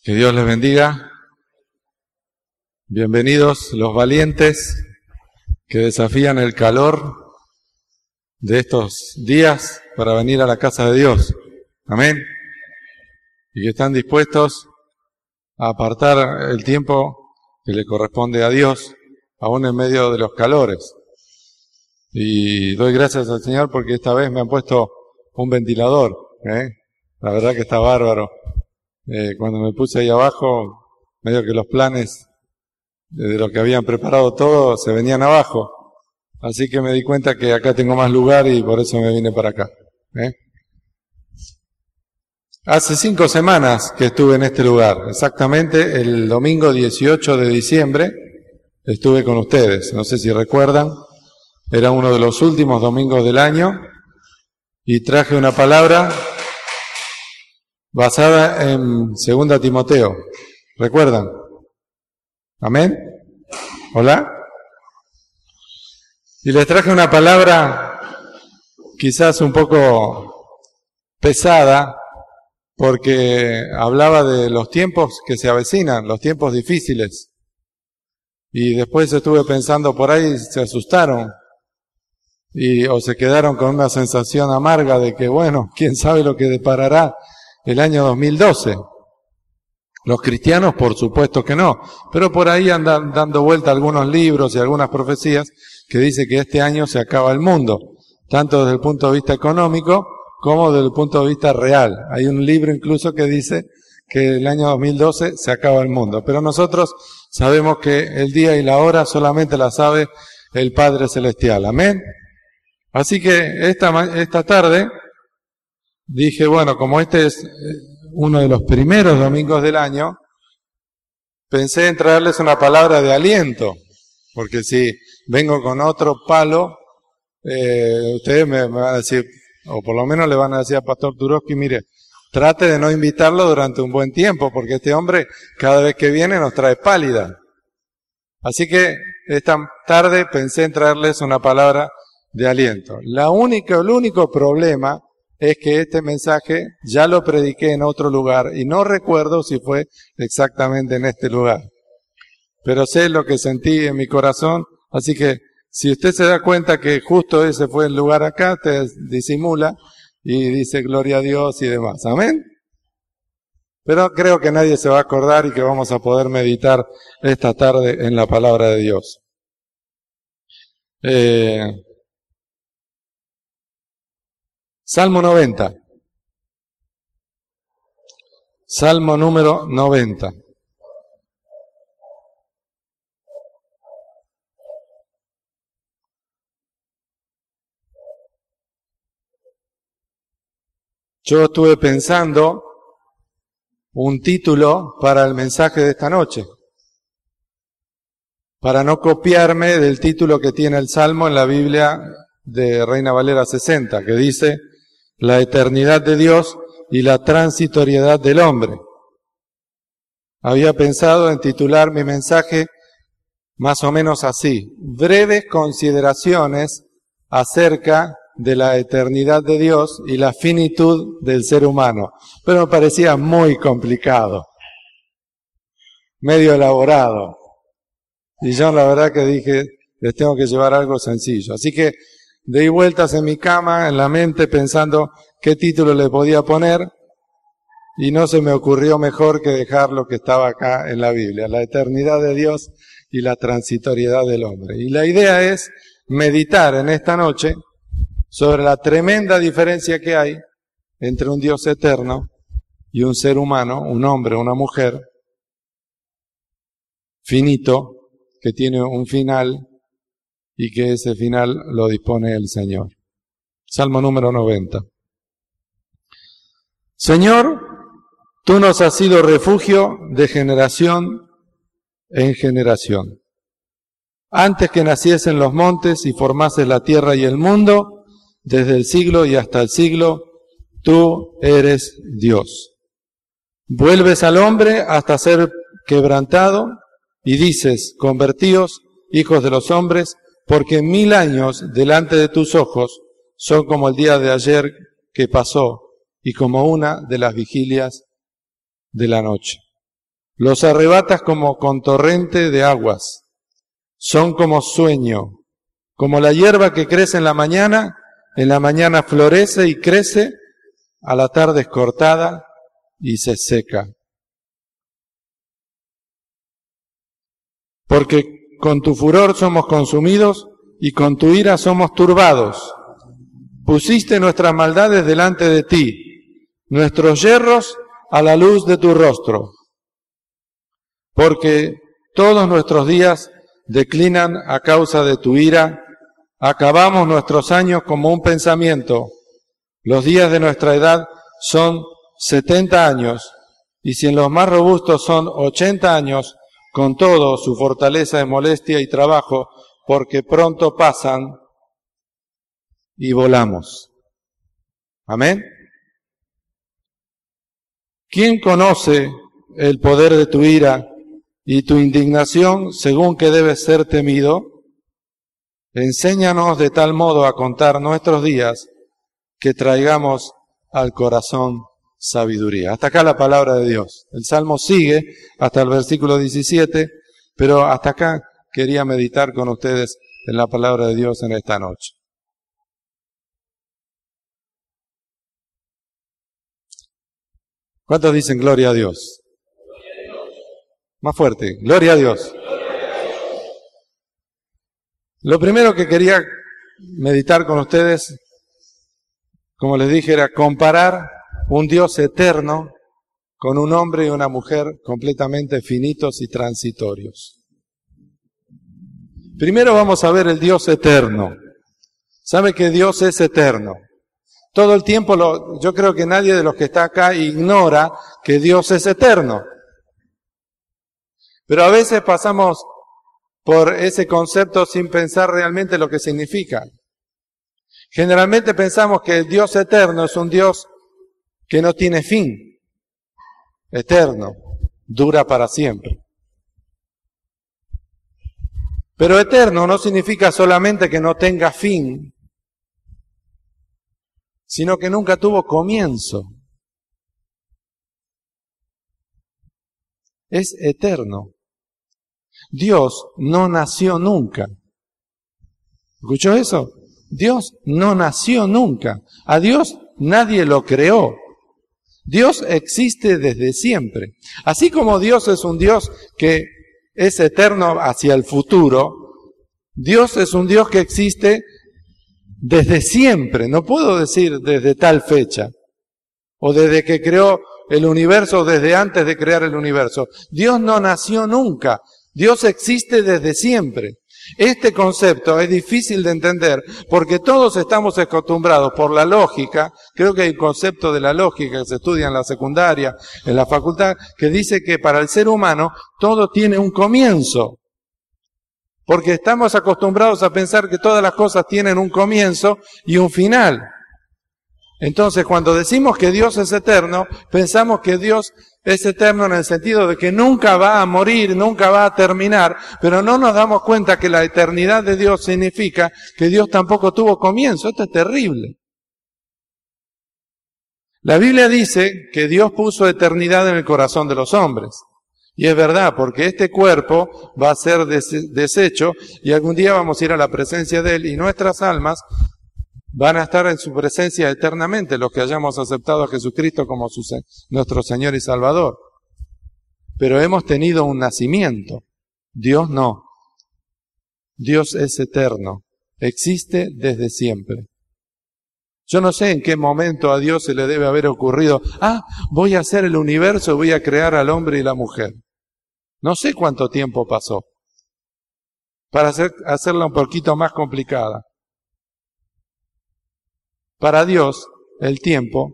Que Dios les bendiga. Bienvenidos los valientes que desafían el calor de estos días para venir a la casa de Dios. Amén. Y que están dispuestos a apartar el tiempo que le corresponde a Dios, aún en medio de los calores. Y doy gracias al Señor porque esta vez me han puesto un ventilador. La verdad que está bárbaro. Cuando me puse ahí abajo, medio que los planes de lo que habían preparado todo se venían abajo. Así que me di cuenta que acá tengo más lugar y por eso me vine para acá. Hace 5 semanas que estuve en este lugar, exactamente el domingo 18 de diciembre estuve con ustedes. No sé si recuerdan, era uno de los últimos domingos del año y traje una palabra basada en 2 Timoteo. ¿Recuerdan? ¿Amén? ¿Hola? Y les traje una palabra quizás un poco pesada porque hablaba de los tiempos que se avecinan, los tiempos difíciles. Y después estuve pensando por ahí, se asustaron o se quedaron con una sensación amarga de que, bueno, quién sabe lo que deparará el año 2012. Los cristianos, por supuesto que no, pero por ahí andan dando vuelta algunos libros y algunas profecías que dice que este año se acaba el mundo, tanto desde el punto de vista económico como desde el punto de vista real. Hay un libro incluso que dice que el año 2012 se acaba el mundo, pero nosotros sabemos que el día y la hora solamente la sabe el Padre Celestial. Amén. Así que esta tarde dije, bueno, como este es uno de los primeros domingos del año, pensé en traerles una palabra de aliento, porque si vengo con otro palo, ustedes me van a decir, o por lo menos le van a decir a Pastor Turoski, mire, trate de no invitarlo durante un buen tiempo, porque este hombre cada vez que viene nos trae pálida. Así que esta tarde pensé en traerles una palabra de aliento. El único problema es que este mensaje ya lo prediqué en otro lugar y no recuerdo si fue exactamente en este lugar. Pero sé lo que sentí en mi corazón, así que si usted se da cuenta que justo ese fue el lugar acá, usted disimula y dice gloria a Dios y demás. Amén. Pero creo que nadie se va a acordar y que vamos a poder meditar esta tarde en la palabra de Dios. Salmo 90. Salmo número 90. Yo estuve pensando un título para el mensaje de esta noche, para no copiarme del título que tiene el Salmo en la Biblia de Reina Valera 60, que dice la eternidad de Dios y la transitoriedad del hombre. Había pensado en titular mi mensaje más o menos así: breves consideraciones acerca de la eternidad de Dios y la finitud del ser humano. Pero me parecía muy complicado, medio elaborado. Y yo la verdad que dije, les tengo que llevar algo sencillo. Así que di vueltas en mi cama, en la mente, pensando qué título le podía poner, y no se me ocurrió mejor que dejar lo que estaba acá en la Biblia, la eternidad de Dios y la transitoriedad del hombre. Y la idea es meditar en esta noche sobre la tremenda diferencia que hay entre un Dios eterno y un ser humano, un hombre, una mujer, finito, que tiene un final y que ese final lo dispone el Señor. Salmo número 90. Señor, tú nos has sido refugio de generación en generación. Antes que naciesen los montes y formases la tierra y el mundo, desde el siglo y hasta el siglo, tú eres Dios. Vuelves al hombre hasta ser quebrantado y dices, convertíos, hijos de los hombres, porque 1000 años delante de tus ojos son como el día de ayer que pasó y como una de las vigilias de la noche. Los arrebatas como con torrente de aguas. Son como sueño, como la hierba que crece en la mañana florece y crece, a la tarde es cortada y se seca. Porque con tu furor somos consumidos y con tu ira somos turbados. Pusiste nuestras maldades delante de ti, nuestros yerros a la luz de tu rostro. Porque todos nuestros días declinan a causa de tu ira, acabamos nuestros años como un pensamiento. Los días de nuestra edad son 70 años, y si en los más robustos son 80 años, con todo su fortaleza es molestia y trabajo, porque pronto pasan y volamos. Amén. ¿Quién conoce el poder de tu ira y tu indignación según que debe ser temido? Enséñanos de tal modo a contar nuestros días que traigamos al corazón sabiduría. Hasta acá la palabra de Dios. El Salmo sigue hasta el versículo 17, pero hasta acá quería meditar con ustedes en la palabra de Dios en esta noche. ¿Cuántos dicen gloria a Dios? Más fuerte, gloria a Dios. Lo primero que quería meditar con ustedes, como les dije, era comparar un Dios eterno con un hombre y una mujer completamente finitos y transitorios. Primero vamos a ver el Dios eterno. ¿Sabe que Dios es eterno? Todo el tiempo yo creo que nadie de los que está acá ignora que Dios es eterno. Pero a veces pasamos por ese concepto sin pensar realmente lo que significa. Generalmente pensamos que el Dios eterno es un Dios que no tiene fin. Eterno, dura para siempre. Pero eterno no significa solamente que no tenga fin, sino que nunca tuvo comienzo. Es eterno. Dios no nació nunca. ¿Escuchó eso? Dios no nació nunca. A Dios nadie lo creó. Dios existe desde siempre. Así como Dios es un Dios que es eterno hacia el futuro, Dios es un Dios que existe desde siempre. No puedo decir desde tal fecha, o desde que creó el universo, o desde antes de crear el universo. Dios no nació nunca. Dios existe desde siempre. Este concepto es difícil de entender porque todos estamos acostumbrados por la lógica. Creo que hay un concepto de la lógica que se estudia en la secundaria, en la facultad, que dice que para el ser humano todo tiene un comienzo. Porque estamos acostumbrados a pensar que todas las cosas tienen un comienzo y un final. Entonces, cuando decimos que Dios es eterno, pensamos que Dios es eterno en el sentido de que nunca va a morir, nunca va a terminar, pero no nos damos cuenta que la eternidad de Dios significa que Dios tampoco tuvo comienzo. Esto es terrible. La Biblia dice que Dios puso eternidad en el corazón de los hombres. Y es verdad, porque este cuerpo va a ser deshecho y algún día vamos a ir a la presencia de Él y nuestras almas van a estar en su presencia eternamente, los que hayamos aceptado a Jesucristo como nuestro Señor y Salvador. Pero hemos tenido un nacimiento. Dios no. Dios es eterno. Existe desde siempre. Yo no sé en qué momento a Dios se le debe haber ocurrido, voy a hacer el universo, voy a crear al hombre y la mujer. No sé cuánto tiempo pasó. Para hacerla un poquito más complicada. Para Dios, el tiempo.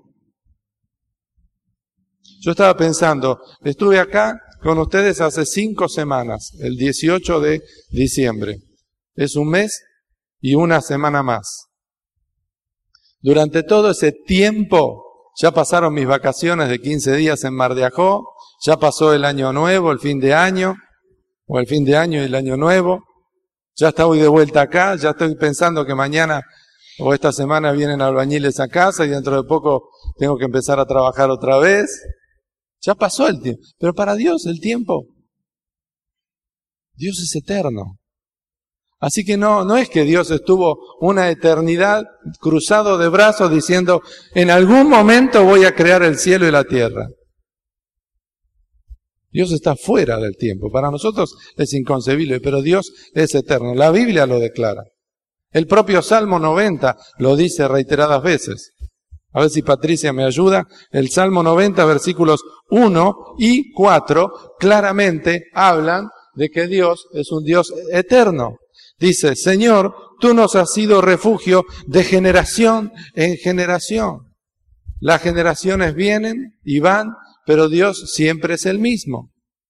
Yo estaba pensando, estuve acá con ustedes hace 5 semanas, el 18 de diciembre. Es un mes y una semana más. Durante todo ese tiempo, ya pasaron mis vacaciones de 15 días en Mar de Ajó, ya pasó el año nuevo, el fin de año, o el fin de año y el año nuevo. Ya estoy de vuelta acá, ya estoy pensando que mañana o esta semana vienen albañiles a casa y dentro de poco tengo que empezar a trabajar otra vez. Ya pasó el tiempo. Pero para Dios el tiempo, Dios es eterno. Así que no es que Dios estuvo una eternidad cruzado de brazos diciendo, en algún momento voy a crear el cielo y la tierra. Dios está fuera del tiempo. Para nosotros es inconcebible, pero Dios es eterno. La Biblia lo declara. El propio Salmo 90 lo dice reiteradas veces. A ver si Patricia me ayuda. El Salmo 90, versículos 1 y 4, claramente hablan de que Dios es un Dios eterno. Dice, Señor, tú nos has sido refugio de generación en generación. Las generaciones vienen y van, pero Dios siempre es el mismo.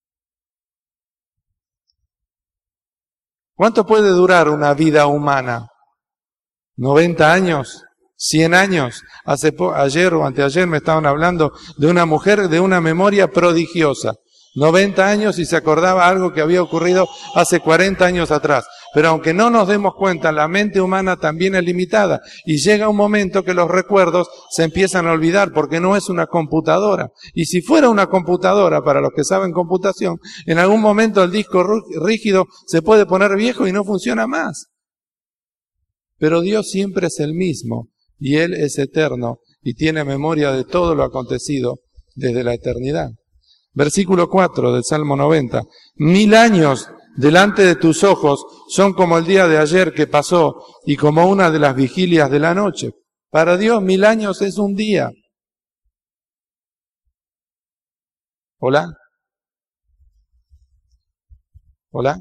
¿Cuánto puede durar una vida humana? ¿90 años? ¿100 años? Ayer o anteayer me estaban hablando de una mujer de una memoria prodigiosa. 90 años y se acordaba algo que había ocurrido hace 40 años atrás. Pero aunque no nos demos cuenta, la mente humana también es limitada. Y llega un momento que los recuerdos se empiezan a olvidar porque no es una computadora. Y si fuera una computadora, para los que saben computación, en algún momento el disco rígido se puede poner viejo y no funciona más. Pero Dios siempre es el mismo y Él es eterno y tiene memoria de todo lo acontecido desde la eternidad. Versículo 4 del Salmo 90. 1000 años delante de tus ojos son como el día de ayer que pasó y como una de las vigilias de la noche. Para Dios 1000 años es un día. ¿Hola? ¿Hola?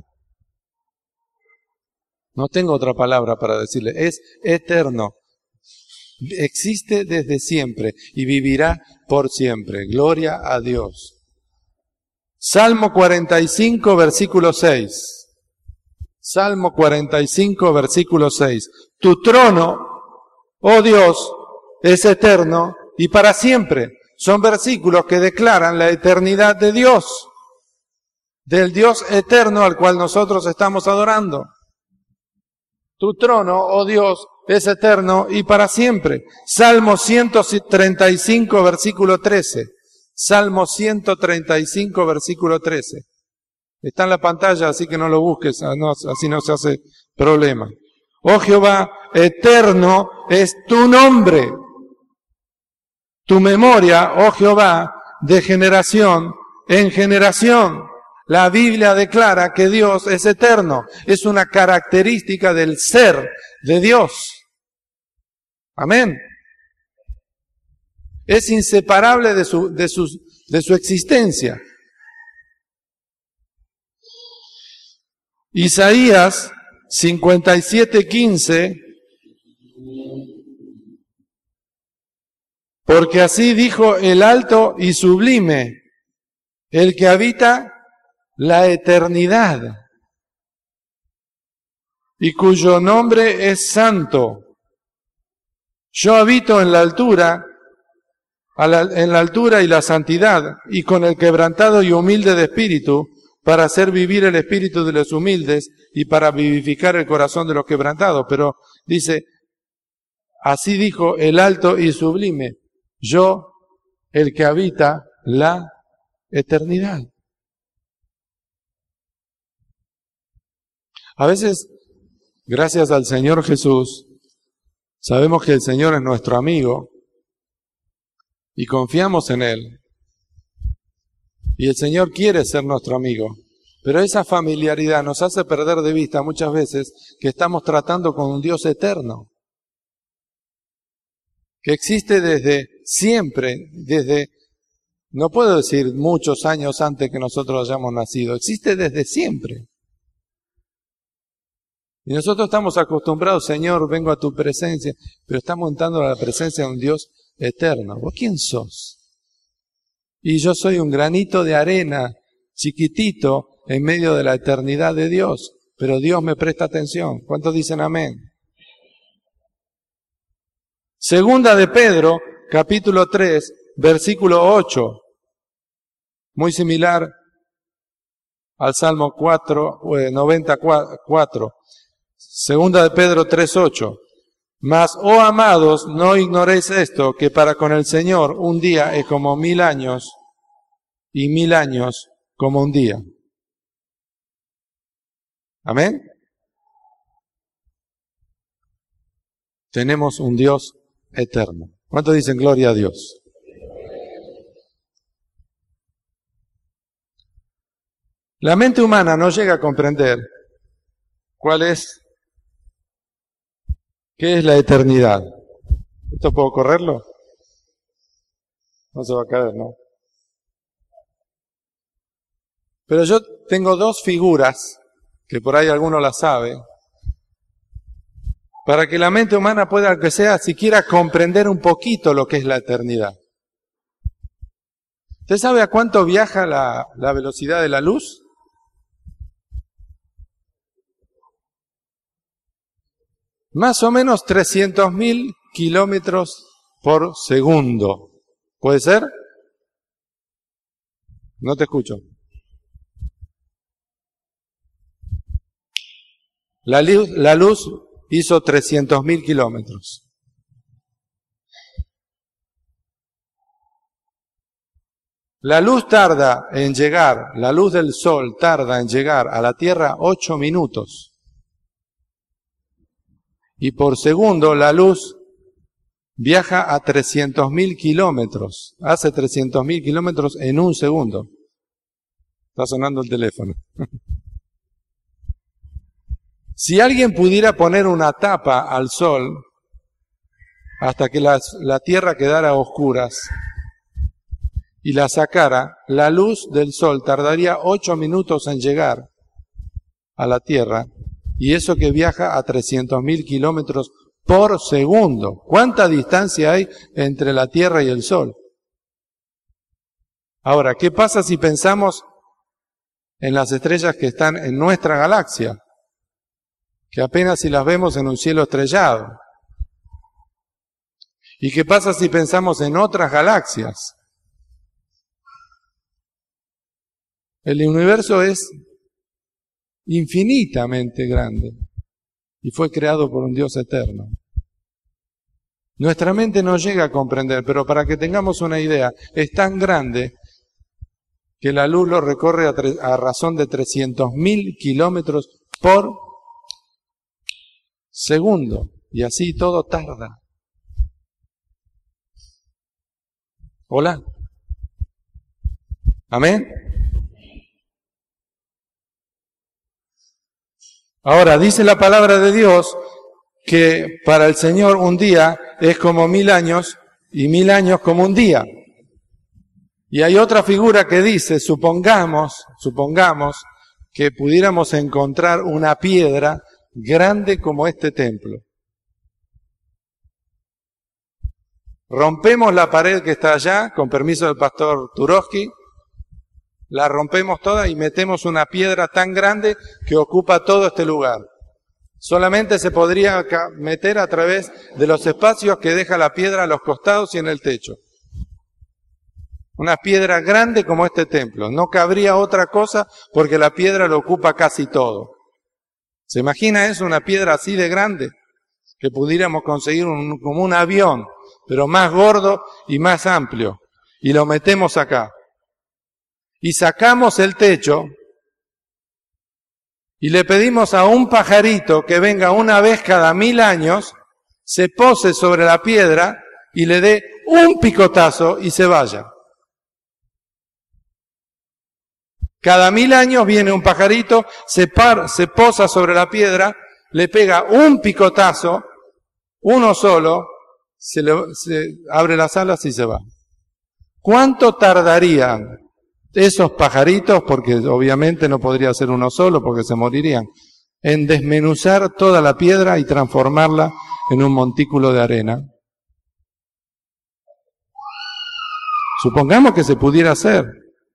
No tengo otra palabra para decirle. Es eterno. Existe desde siempre y vivirá por siempre. Gloria a Dios. Salmo 45, versículo 6. Salmo 45, versículo 6. Tu trono, oh Dios, es eterno y para siempre. Son versículos que declaran la eternidad de Dios, del Dios eterno al cual nosotros estamos adorando. Tu trono, oh Dios, es eterno y para siempre. Salmo 135, versículo 13. Salmo 135, versículo 13. Está en la pantalla, así que no lo busques, así no se hace problema. Oh Jehová, eterno es tu nombre. Tu memoria, oh Jehová, de generación en generación. La Biblia declara que Dios es eterno. Es una característica del ser de Dios. Amén. Es inseparable de su existencia. Isaías 57:15, porque así dijo el alto y sublime, el que habita la eternidad, y cuyo nombre es santo. Yo habito en la altura, en la altura y la santidad, y con el quebrantado y humilde de espíritu, para hacer vivir el espíritu de los humildes y para vivificar el corazón de los quebrantados. Pero dice, así dijo el alto y sublime, yo, el que habita la eternidad. A veces, gracias al Señor Jesús, sabemos que el Señor es nuestro amigo y confiamos en Él. Y el Señor quiere ser nuestro amigo. Pero esa familiaridad nos hace perder de vista muchas veces que estamos tratando con un Dios eterno, que existe desde siempre, no puedo decir muchos años antes que nosotros hayamos nacido, existe desde siempre. Y nosotros estamos acostumbrados, Señor, vengo a tu presencia, pero estamos entrando a la presencia de un Dios eterno. ¿Vos quién sos? Y yo soy un granito de arena, chiquitito, en medio de la eternidad de Dios. Pero Dios me presta atención. ¿Cuántos dicen amén? Segunda de Pedro, capítulo 3, versículo 8. Muy similar al Salmo 94. Segunda de Pedro 3:8. Mas, oh amados, no ignoréis esto, que para con el Señor un día es como 1000 años, y 1000 años como un día. ¿Amén? Tenemos un Dios eterno. ¿Cuántos dicen gloria a Dios? La mente humana no llega a comprender qué es la eternidad. ¿Esto puedo correrlo? No se va a caer, ¿no? Pero yo tengo dos figuras, que por ahí alguno las sabe, para que la mente humana pueda, aunque sea, siquiera comprender un poquito lo que es la eternidad. ¿Usted sabe a cuánto viaja la velocidad de la luz? Más o menos 300.000 kilómetros por segundo. ¿Puede ser? No te escucho. La luz hizo 300.000 kilómetros. La luz del sol tarda en llegar a la Tierra 8 minutos. Y por segundo la luz viaja a 300.000 kilómetros. Hace 300.000 kilómetros en un segundo. Está sonando el teléfono. Si alguien pudiera poner una tapa al sol hasta que la Tierra quedara a oscuras y la sacara, la luz del sol tardaría 8 minutos en llegar a la Tierra, y eso que viaja a 300.000 kilómetros por segundo. ¿Cuánta distancia hay entre la Tierra y el Sol? Ahora, ¿qué pasa si pensamos en las estrellas que están en nuestra galaxia? Que apenas si las vemos en un cielo estrellado. ¿Y qué pasa si pensamos en otras galaxias? El universo es infinitamente grande y fue creado por un Dios eterno. Nuestra mente no llega a comprender, pero para que tengamos una idea, es tan grande que la luz lo recorre a razón de 300.000 kilómetros por segundo, y así todo tarda. ¿Hola? ¿Amén? Ahora, dice la palabra de Dios que para el Señor un día es como 1000 años y 1000 años como un día. Y hay otra figura que dice, supongamos que pudiéramos encontrar una piedra grande como este templo. Rompemos la pared que está allá, con permiso del pastor Turovsky, la rompemos toda y metemos una piedra tan grande que ocupa todo este lugar. Solamente se podría meter a través de los espacios que deja la piedra a los costados y en el techo. Una piedra grande como este templo. No cabría otra cosa porque la piedra lo ocupa casi todo. ¿Se imagina eso? Una piedra así de grande, que pudiéramos conseguir como un avión, pero más gordo y más amplio. Y lo metemos acá. Y sacamos el techo y le pedimos a un pajarito que venga una vez cada 1000 años, se pose sobre la piedra y le dé un picotazo y se vaya. Cada 1000 años viene un pajarito, se posa sobre la piedra, le pega un picotazo, uno solo, se abre las alas y se va. ¿Cuánto tardarían esos pajaritos, porque obviamente no podría ser uno solo porque se morirían, en desmenuzar toda la piedra y transformarla en un montículo de arena? Supongamos que se pudiera hacer.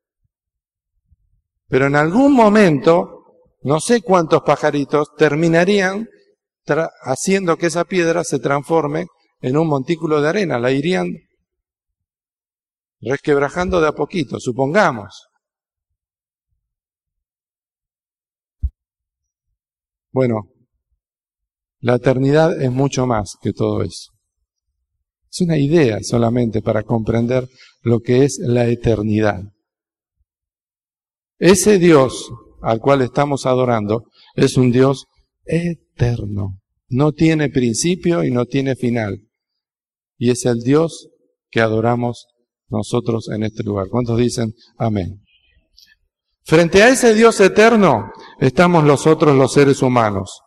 Pero en algún momento, no sé cuántos pajaritos terminarían haciendo que esa piedra se transforme en un montículo de arena. La irían resquebrajando de a poquito, supongamos. Bueno, la eternidad es mucho más que todo eso. Es una idea solamente para comprender lo que es la eternidad. Ese Dios al cual estamos adorando es un Dios eterno. No tiene principio y no tiene final. Y es el Dios que adoramos nosotros en este lugar. ¿Cuántos dicen amén? Frente a ese Dios eterno estamos nosotros los seres humanos.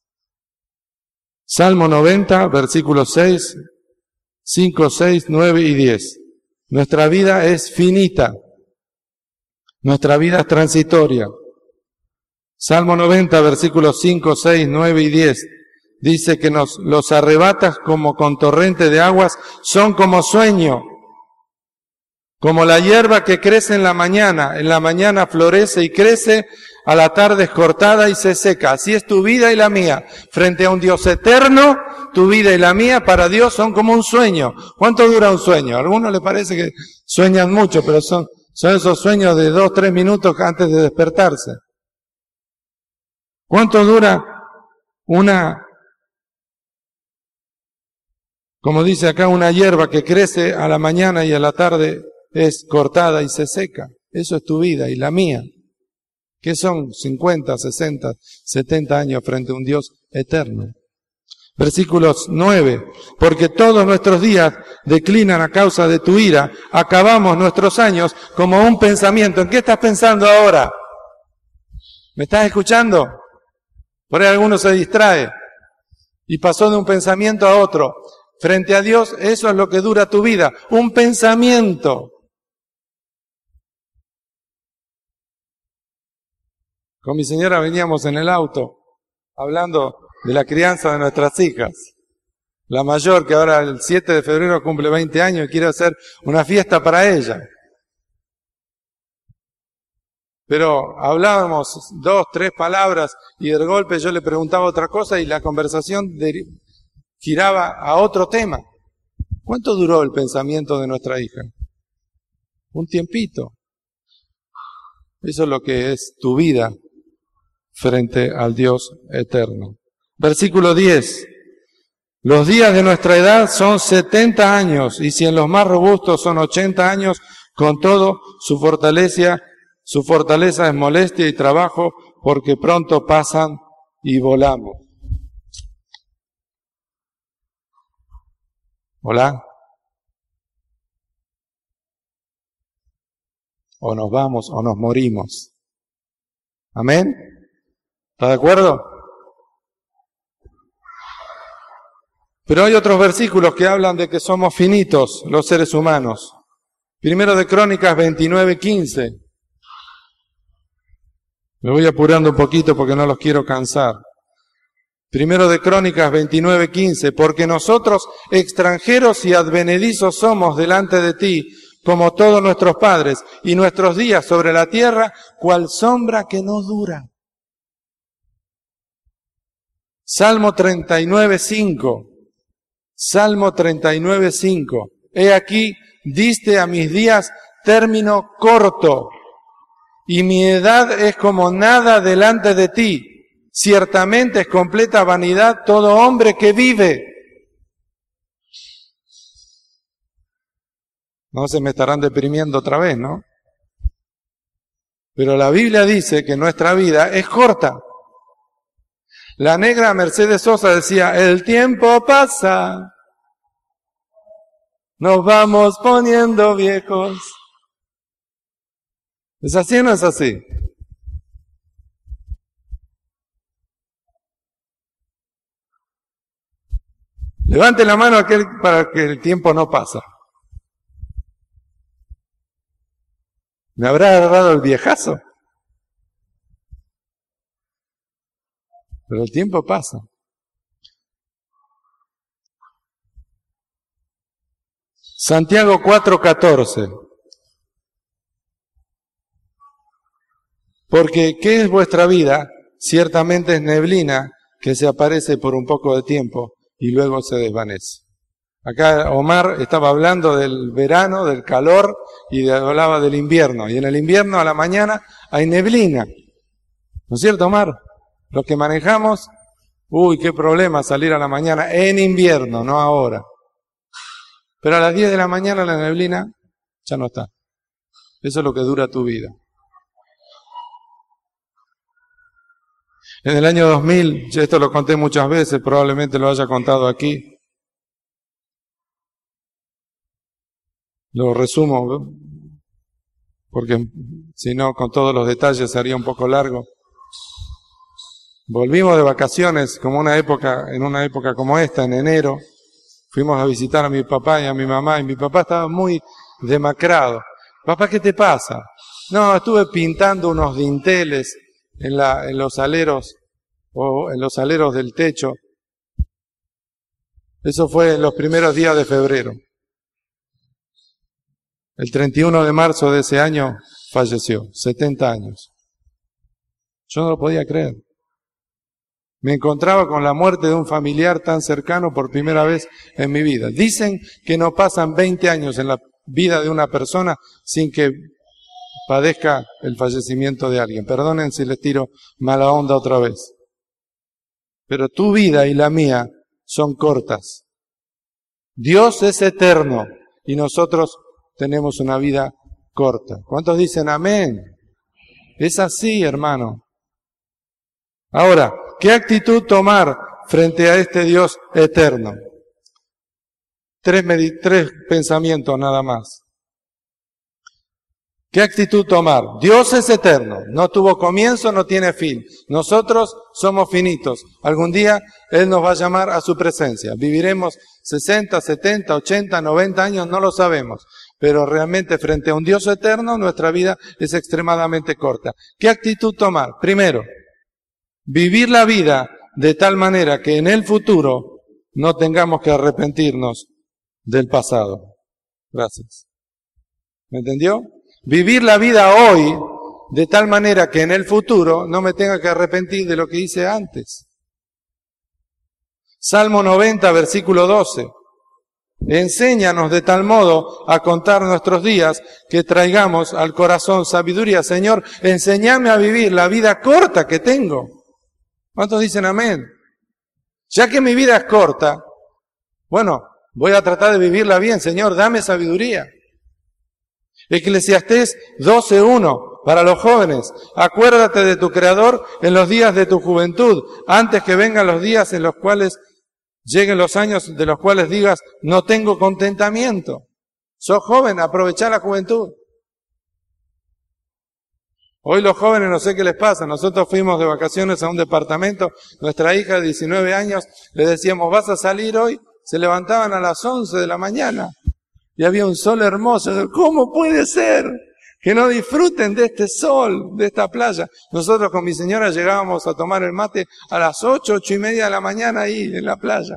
Salmo 90, versículos 6, 5, 6, 9 y 10. Nuestra vida es finita. Nuestra vida es transitoria. Salmo 90, versículos 5, 6, 9 y 10. Dice que los arrebatas como con torrente de aguas, son como sueño. Como la hierba que crece en la mañana florece y crece, a la tarde es cortada y se seca. Así es tu vida y la mía. Frente a un Dios eterno, tu vida y la mía para Dios son como un sueño. ¿Cuánto dura un sueño? A algunos les parece que sueñan mucho, pero son esos sueños de 2, 3 minutos antes de despertarse. ¿Cuánto dura como dice acá, una hierba que crece a la mañana y a la tarde es cortada y se seca? Eso es tu vida y la mía. ¿Qué son 50, 60, 70 años frente a un Dios eterno? Versículos 9. Porque todos nuestros días declinan a causa de tu ira. Acabamos nuestros años como un pensamiento. ¿En qué estás pensando ahora? ¿Me estás escuchando? Por ahí alguno se distrae y pasó de un pensamiento a otro. Frente a Dios, eso es lo que dura tu vida. Un pensamiento. Con mi señora veníamos en el auto hablando de la crianza de nuestras hijas. La mayor, que ahora el 7 de febrero cumple 20 años y quiere hacer una fiesta para ella. Pero hablábamos 2, 3 palabras y de golpe yo le preguntaba otra cosa y la conversación giraba a otro tema. ¿Cuánto duró el pensamiento de nuestra hija? Un tiempito. Eso es lo que es tu vida frente al Dios eterno. Versículo 10. Los días de nuestra edad son 70 años, y si en los más robustos son 80 años, con todo su fortaleza es molestia y trabajo, porque pronto pasan y volamos. ¿Hola? O nos vamos o nos morimos. ¿Amén? ¿Está de acuerdo? Pero hay otros versículos que hablan de que somos finitos los seres humanos. Primero de Crónicas 29:15. Me voy apurando un poquito porque no los quiero cansar. Primero de Crónicas 29:15. Porque nosotros extranjeros y advenedizos somos delante de ti, como todos nuestros padres, y nuestros días sobre la tierra, cual sombra que no dura. Salmo 39:5. Salmo 39:5. He aquí, diste a mis días término corto, y mi edad es como nada delante de ti. Ciertamente es completa vanidad todo hombre que vive. No se me estarán deprimiendo otra vez, ¿no? Pero la Biblia dice que nuestra vida es corta. La negra Mercedes Sosa decía, el tiempo pasa, nos vamos poniendo viejos. ¿Es así o no es así? Levante la mano aquel para que el tiempo no pasa. ¿Me habrá agarrado el viejazo? Pero el tiempo pasa. Santiago 4:14. Porque ¿qué es vuestra vida? Ciertamente es neblina que se aparece por un poco de tiempo y luego se desvanece. Acá Omar estaba hablando del verano, del calor, y hablaba del invierno. Y en el invierno a la mañana hay neblina. ¿No es cierto, Omar? Los que manejamos, qué problema salir a la mañana en invierno, no ahora. Pero a las 10 de la mañana la neblina ya no está. Eso es lo que dura tu vida. En el año 2000, ya esto lo conté muchas veces, probablemente lo haya contado aquí. Lo resumo, porque si no, con todos los detalles sería un poco largo. Volvimos de vacaciones en una época como esta, en enero. Fuimos a visitar a mi papá y a mi mamá, y mi papá estaba muy demacrado. Papá, ¿qué te pasa? No, estuve pintando unos dinteles en los aleros del techo. Eso fue en los primeros días de febrero. El 31 de marzo de ese año falleció, 70 años. Yo no lo podía creer. Me encontraba con la muerte de un familiar tan cercano por primera vez en mi vida. Dicen que no pasan 20 años en la vida de una persona sin que padezca el fallecimiento de alguien. Perdonen si les tiro mala onda otra vez. Pero tu vida y la mía son cortas. Dios es eterno y nosotros tenemos una vida corta. ¿Cuántos dicen amén? Es así, hermano. Ahora, ¿qué actitud tomar frente a este Dios eterno? Tres pensamientos nada más. ¿Qué actitud tomar? Dios es eterno, no tuvo comienzo, no tiene fin. Nosotros somos finitos. Algún día Él nos va a llamar a su presencia. Viviremos 60, 70, 80, 90 años, no lo sabemos. Pero realmente frente a un Dios eterno, nuestra vida es extremadamente corta. ¿Qué actitud tomar? Primero, vivir la vida de tal manera que en el futuro no tengamos que arrepentirnos del pasado. Gracias. ¿Me entendió? Vivir la vida hoy de tal manera que en el futuro no me tenga que arrepentir de lo que hice antes. Salmo 90, versículo 12. Enséñanos de tal modo a contar nuestros días que traigamos al corazón sabiduría. Señor, enséñame a vivir la vida corta que tengo. ¿Cuántos dicen amén? Ya que mi vida es corta, bueno, voy a tratar de vivirla bien. Señor, dame sabiduría. Eclesiastés 12:1, para los jóvenes, acuérdate de tu Creador en los días de tu juventud, antes que vengan los días en los cuales lleguen los años de los cuales digas, no tengo contentamiento. Sos joven, aprovechá la juventud. Hoy los jóvenes no sé qué les pasa, nosotros fuimos de vacaciones a un departamento, nuestra hija de 19 años, le decíamos, ¿vas a salir hoy? Se levantaban a las 11 de la mañana. Y había un sol hermoso. ¿Cómo puede ser que no disfruten de este sol, de esta playa? Nosotros con mi señora llegábamos a tomar el mate a las 8, 8:30 de la mañana ahí en la playa.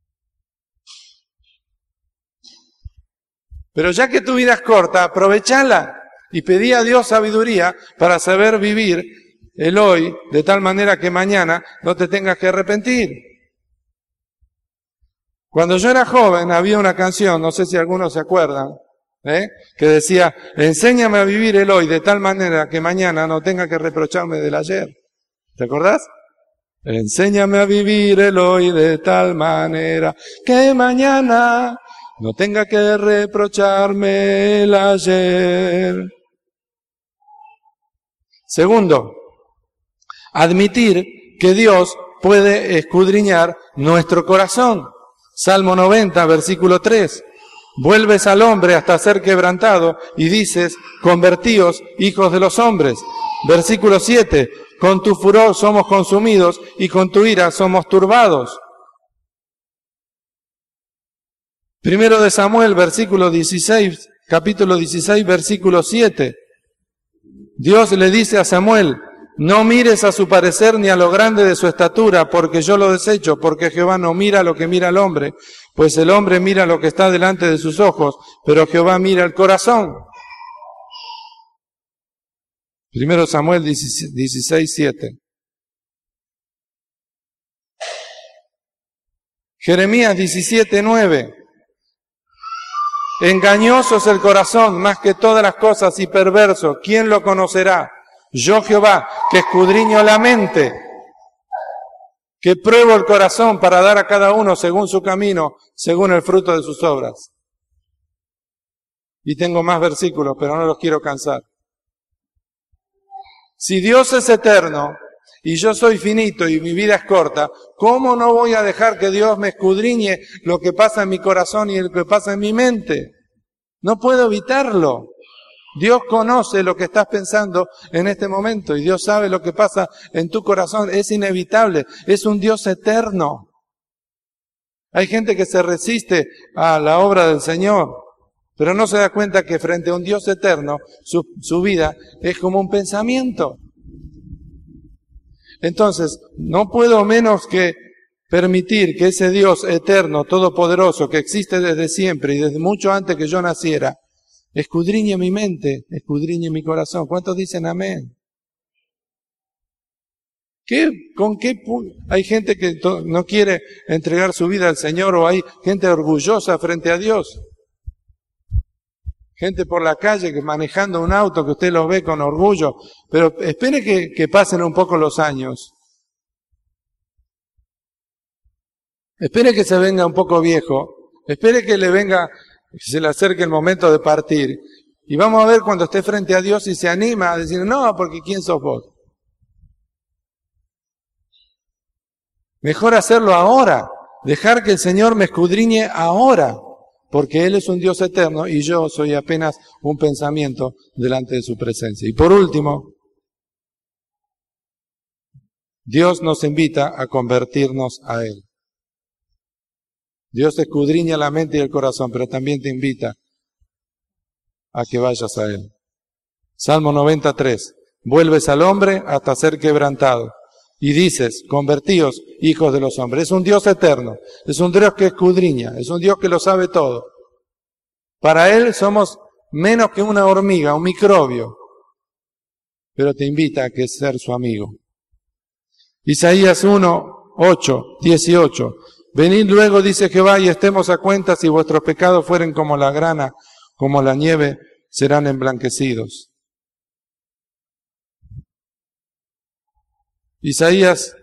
Pero ya que tu vida es corta, aprovechala y pedí a Dios sabiduría para saber vivir el hoy de tal manera que mañana no te tengas que arrepentir. Cuando yo era joven había una canción, no sé si algunos se acuerdan, que decía, enséñame a vivir el hoy de tal manera que mañana no tenga que reprocharme del ayer. ¿Te acordás? Enséñame a vivir el hoy de tal manera que mañana no tenga que reprocharme el ayer. Segundo, admitir que Dios puede escudriñar nuestro corazón. Salmo 90, versículo 3. Vuelves al hombre hasta ser quebrantado y dices, convertíos, hijos de los hombres. Versículo 7. Con tu furor somos consumidos y con tu ira somos turbados. Primero de Samuel, capítulo 16, versículo 7. Dios le dice a Samuel, no mires a su parecer ni a lo grande de su estatura, porque yo lo desecho, porque Jehová no mira lo que mira el hombre, pues el hombre mira lo que está delante de sus ojos, pero Jehová mira el corazón. Primero Samuel 16, 7. Jeremías 17, 9. Engañoso es el corazón más que todas las cosas y perverso, ¿quién lo conocerá? Yo Jehová, que escudriño la mente, que pruebo el corazón para dar a cada uno según su camino, según el fruto de sus obras. Y tengo más versículos, pero no los quiero cansar. Si Dios es eterno y yo soy finito y mi vida es corta, ¿cómo no voy a dejar que Dios me escudriñe lo que pasa en mi corazón y lo que pasa en mi mente? No puedo evitarlo. Dios conoce lo que estás pensando en este momento y Dios sabe lo que pasa en tu corazón. Es inevitable, es un Dios eterno. Hay gente que se resiste a la obra del Señor, pero no se da cuenta que frente a un Dios eterno, su vida es como un pensamiento. Entonces, no puedo menos que permitir que ese Dios eterno, todopoderoso, que existe desde siempre y desde mucho antes que yo naciera, escudriñe mi mente, escudriñe mi corazón. ¿Cuántos dicen amén? Hay gente que no quiere entregar su vida al Señor, o hay gente orgullosa frente a Dios? Gente por la calle que manejando un auto que usted lo ve con orgullo, pero espere que pasen un poco los años. Espere que se venga un poco viejo, espere que se le acerque el momento de partir, y vamos a ver cuando esté frente a Dios y se anima a decir, no, porque ¿quién sos vos? Mejor hacerlo ahora, dejar que el Señor me escudriñe ahora, porque Él es un Dios eterno y yo soy apenas un pensamiento delante de su presencia. Y por último, Dios nos invita a convertirnos a Él. Dios escudriña la mente y el corazón, pero también te invita a que vayas a Él. Salmo 93. Vuelves al hombre hasta ser quebrantado. Y dices, convertíos, hijos de los hombres. Es un Dios eterno, es un Dios que escudriña, es un Dios que lo sabe todo. Para Él somos menos que una hormiga, un microbio, pero te invita a que ser su amigo. Isaías 1, 8, 18. Venid luego, dice Jehová, y estemos a cuenta, si vuestros pecados fueren como la grana, como la nieve, serán emblanquecidos. Isaías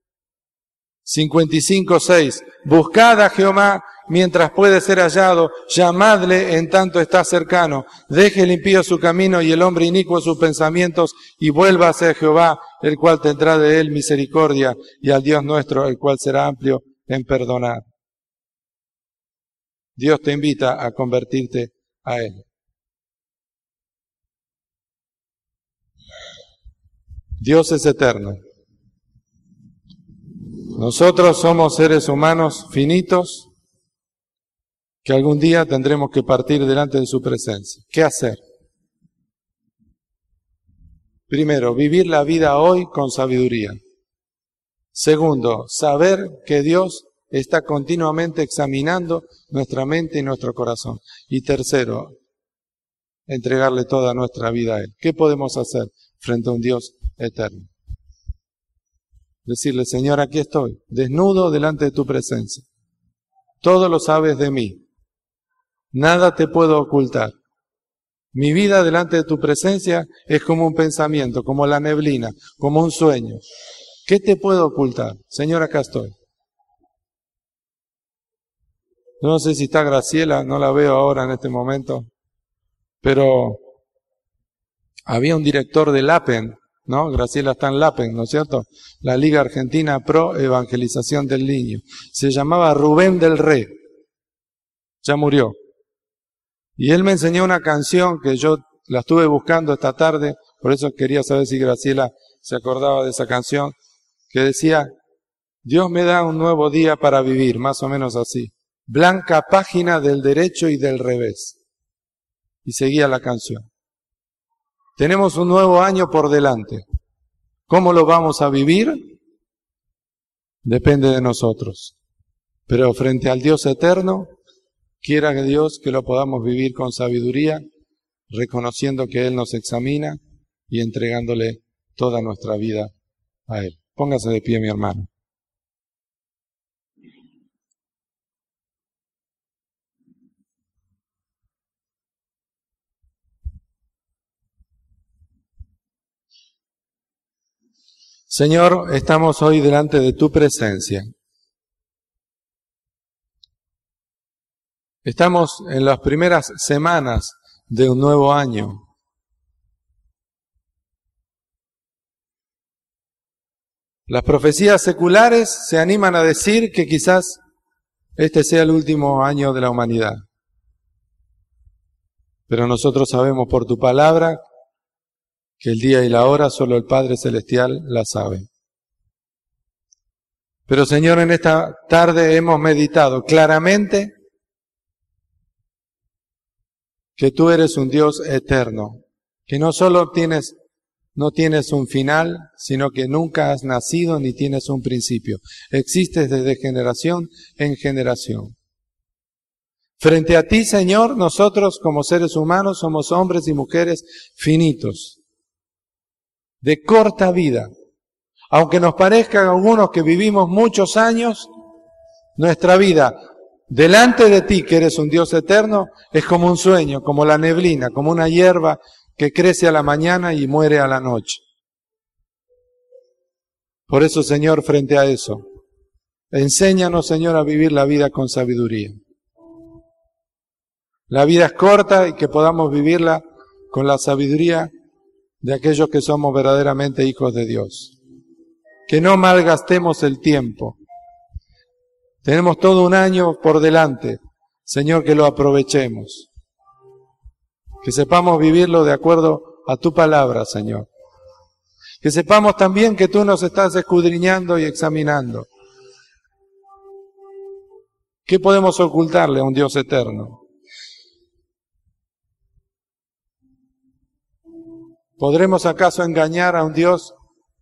55, 6. Buscad a Jehová mientras puede ser hallado, llamadle en tanto está cercano. Deje el impío su camino y el hombre inicuo sus pensamientos, y vuelva hacia Jehová, el cual tendrá de él misericordia, y al Dios nuestro, el cual será amplio en perdonar. Dios te invita a convertirte a Él. Dios es eterno. Nosotros somos seres humanos finitos que algún día tendremos que partir delante de su presencia. ¿Qué hacer? Primero, vivir la vida hoy con sabiduría. Segundo, saber que Dios está continuamente examinando nuestra mente y nuestro corazón. Y tercero, entregarle toda nuestra vida a Él. ¿Qué podemos hacer frente a un Dios eterno? Decirle, Señor, aquí estoy, desnudo delante de tu presencia. Todo lo sabes de mí. Nada te puedo ocultar. Mi vida delante de tu presencia es como un pensamiento, como la neblina, como un sueño. ¿Qué te puedo ocultar? Señor, acá estoy. No sé si está Graciela, no la veo ahora en este momento, pero había un director del LAPEN, ¿no? Graciela está en LAPEN, ¿no es cierto? La Liga Argentina Pro Evangelización del Niño. Se llamaba Rubén del Rey. Ya murió. Y él me enseñó una canción que yo la estuve buscando esta tarde, por eso quería saber si Graciela se acordaba de esa canción, que decía, Dios me da un nuevo día para vivir, más o menos así. Blanca página del derecho y del revés. Y seguía la canción. Tenemos un nuevo año por delante. ¿Cómo lo vamos a vivir? Depende de nosotros. Pero frente al Dios eterno, quiera que Dios que lo podamos vivir con sabiduría, reconociendo que Él nos examina y entregándole toda nuestra vida a Él. Póngase de pie, mi hermano. Señor, estamos hoy delante de tu presencia. Estamos en las primeras semanas de un nuevo año. Las profecías seculares se animan a decir que quizás este sea el último año de la humanidad. Pero nosotros sabemos por tu palabra que el día y la hora solo el Padre Celestial la sabe. Pero Señor, en esta tarde hemos meditado claramente que tú eres un Dios eterno, que no solo no tienes un final, sino que nunca has nacido ni tienes un principio. Existes desde generación en generación. Frente a ti, Señor, nosotros como seres humanos somos hombres y mujeres finitos, de corta vida. Aunque nos parezcan algunos que vivimos muchos años, nuestra vida delante de ti, que eres un Dios eterno, es como un sueño, como la neblina, como una hierba que crece a la mañana y muere a la noche. Por eso, Señor, frente a eso, enséñanos, Señor, a vivir la vida con sabiduría. La vida es corta y que podamos vivirla con la sabiduría de aquellos que somos verdaderamente hijos de Dios. Que no malgastemos el tiempo. Tenemos todo un año por delante, Señor, que lo aprovechemos. Que sepamos vivirlo de acuerdo a tu palabra, Señor. Que sepamos también que tú nos estás escudriñando y examinando. ¿Qué podemos ocultarle a un Dios eterno? ¿Podremos acaso engañar a un Dios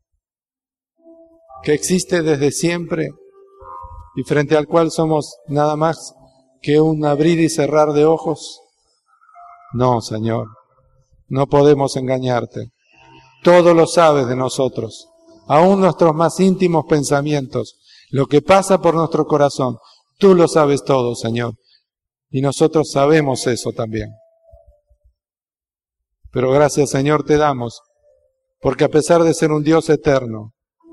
que existe desde siempre y frente al cual somos nada más que un abrir y cerrar de ojos? No, Señor, no podemos engañarte. Todo lo sabes de nosotros, aún nuestros más íntimos pensamientos, lo que pasa por nuestro corazón, tú lo sabes todo, Señor, y nosotros sabemos eso también. Pero gracias, Señor, te damos, porque a pesar de ser un Dios eterno,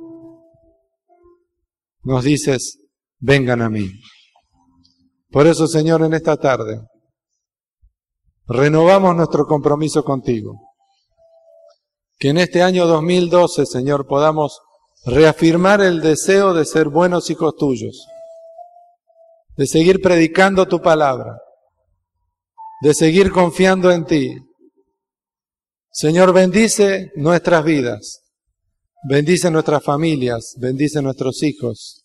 nos dices, vengan a mí. Por eso, Señor, en esta tarde, renovamos nuestro compromiso contigo. Que en este año 2012, Señor, podamos reafirmar el deseo de ser buenos hijos tuyos, de seguir predicando tu palabra, de seguir confiando en ti. Señor, bendice nuestras vidas, bendice nuestras familias, bendice nuestros hijos.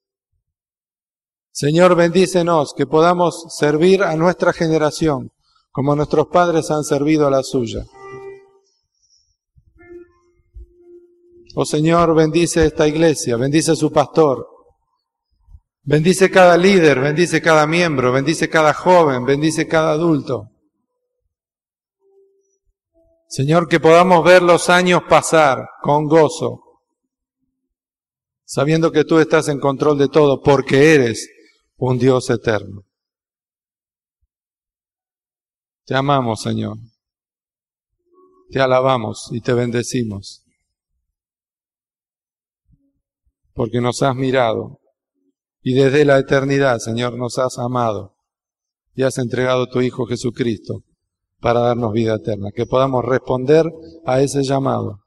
Señor, bendícenos, que podamos servir a nuestra generación, como nuestros padres han servido a la suya. Oh Señor, bendice esta iglesia, bendice a su pastor, bendice cada líder, bendice cada miembro, bendice cada joven, bendice cada adulto. Señor, que podamos ver los años pasar con gozo, sabiendo que tú estás en control de todo, porque eres un Dios eterno. Te amamos, Señor. Te alabamos y te bendecimos. Porque nos has mirado y desde la eternidad, Señor, nos has amado y has entregado a tu Hijo Jesucristo para darnos vida eterna. Que podamos responder a ese llamado.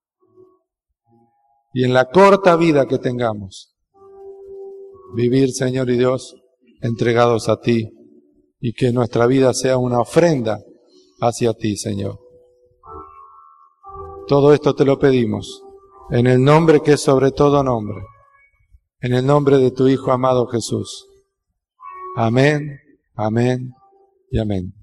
Y en la corta vida que tengamos, vivir, Señor y Dios, entregados a ti, y que nuestra vida sea una ofrenda hacia ti, Señor. Todo esto te lo pedimos, en el nombre que es sobre todo nombre, en el nombre de tu Hijo amado Jesús. Amén, amén y amén.